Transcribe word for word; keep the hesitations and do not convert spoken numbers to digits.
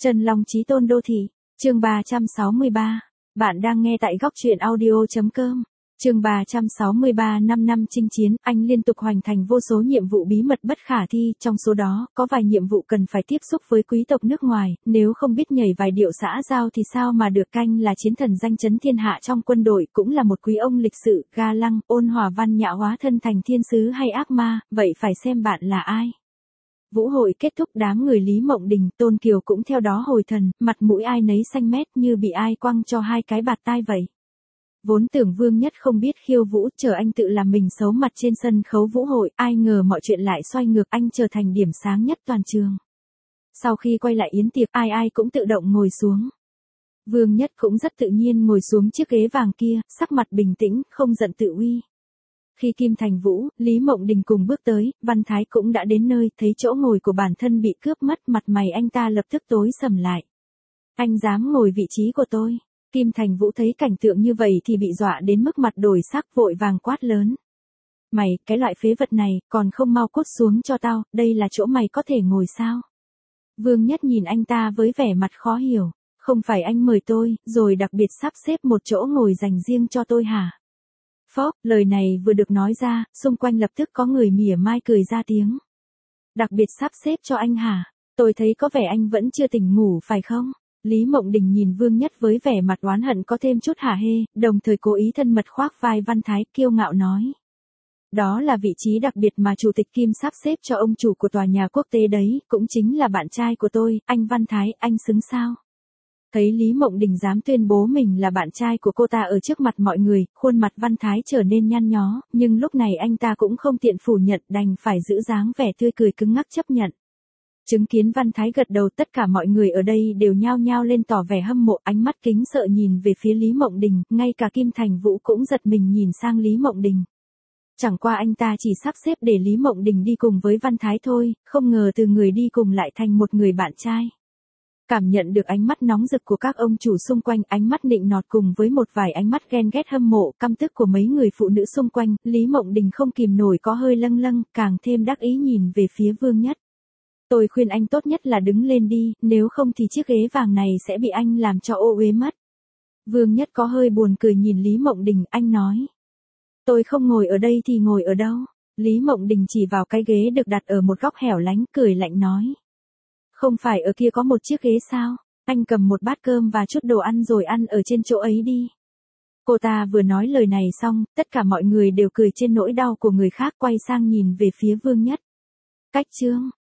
Chân Long Chí Tôn Đô Thị, chương ba trăm sáu mươi ba. Bạn đang nghe tại góc truyện audio.com. Chương ba trăm sáu mươi ba. Năm năm chinh chiến, anh liên tục hoàn thành vô số nhiệm vụ bí mật bất khả thi, trong số đó, có vài nhiệm vụ cần phải tiếp xúc với quý tộc nước ngoài, nếu không biết nhảy vài điệu xã giao thì sao mà được canh là chiến thần danh chấn thiên hạ trong quân đội, cũng là một quý ông lịch sự, ga lăng, ôn hòa văn nhã hóa thân thành thiên sứ hay ác ma, vậy phải xem bạn là ai. Vũ hội kết thúc, đám người Lý Mộng Đình, Tôn Kiều cũng theo đó hồi thần, mặt mũi ai nấy xanh mét như bị ai quăng cho hai cái bạt tai vậy. Vốn tưởng Vương Nhất không biết khiêu vũ, chờ anh tự làm mình xấu mặt trên sân khấu vũ hội, ai ngờ mọi chuyện lại xoay ngược, anh trở thành điểm sáng nhất toàn trường. Sau khi quay lại yến tiệc, ai ai cũng tự động ngồi xuống. Vương Nhất cũng rất tự nhiên ngồi xuống chiếc ghế vàng kia, sắc mặt bình tĩnh, không giận tự uy. Khi Kim Thành Vũ, Lý Mộng Đình cùng bước tới, Văn Thái cũng đã đến nơi, thấy chỗ ngồi của bản thân bị cướp mất, mặt mày anh ta lập tức tối sầm lại. Anh dám ngồi vị trí của tôi. Kim Thành Vũ thấy cảnh tượng như vậy thì bị dọa đến mức mặt đổi sắc, vội vàng quát lớn. Mày, cái loại phế vật này, còn không mau cút xuống cho tao, đây là chỗ mày có thể ngồi sao? Vương Nhất nhìn anh ta với vẻ mặt khó hiểu. Không phải anh mời tôi, rồi đặc biệt sắp xếp một chỗ ngồi dành riêng cho tôi hả? Phốc, lời này vừa được nói ra, xung quanh lập tức có người mỉa mai cười ra tiếng. Đặc biệt sắp xếp cho anh hả? Tôi thấy có vẻ anh vẫn chưa tỉnh ngủ phải không? Lý Mộng Đình nhìn Vương Nhất với vẻ mặt oán hận có thêm chút hả hê, đồng thời cố ý thân mật khoác vai Văn Thái, kiêu ngạo nói. Đó là vị trí đặc biệt mà Chủ tịch Kim sắp xếp cho ông chủ của tòa nhà quốc tế đấy, cũng chính là bạn trai của tôi, anh Văn Thái, anh xứng sao? Thấy Lý Mộng Đình dám tuyên bố mình là bạn trai của cô ta ở trước mặt mọi người, khuôn mặt Văn Thái trở nên nhăn nhó, nhưng lúc này anh ta cũng không tiện phủ nhận, đành phải giữ dáng vẻ tươi cười cứng ngắc chấp nhận. Chứng kiến Văn Thái gật đầu, tất cả mọi người ở đây đều nhao nhao lên tỏ vẻ hâm mộ, ánh mắt kính sợ nhìn về phía Lý Mộng Đình, ngay cả Kim Thành Vũ cũng giật mình nhìn sang Lý Mộng Đình. Chẳng qua anh ta chỉ sắp xếp để Lý Mộng Đình đi cùng với Văn Thái thôi, không ngờ từ người đi cùng lại thành một người bạn trai. Cảm nhận được ánh mắt nóng rực của các ông chủ xung quanh, ánh mắt nịnh nọt cùng với một vài ánh mắt ghen ghét hâm mộ, căm tức của mấy người phụ nữ xung quanh, Lý Mộng Đình không kìm nổi có hơi lâng lâng, càng thêm đắc ý nhìn về phía Vương Nhất. Tôi khuyên anh tốt nhất là đứng lên đi, nếu không thì chiếc ghế vàng này sẽ bị anh làm cho ô uế mất. Vương Nhất có hơi buồn cười nhìn Lý Mộng Đình, anh nói. Tôi không ngồi ở đây thì ngồi ở đâu? Lý Mộng Đình chỉ vào cái ghế được đặt ở một góc hẻo lánh, cười lạnh nói. Không phải ở kia có một chiếc ghế sao? Anh cầm một bát cơm và chút đồ ăn rồi ăn ở trên chỗ ấy đi. Cô ta vừa nói lời này xong, tất cả mọi người đều cười trên nỗi đau của người khác, quay sang nhìn về phía Vương Nhất. Cách chương,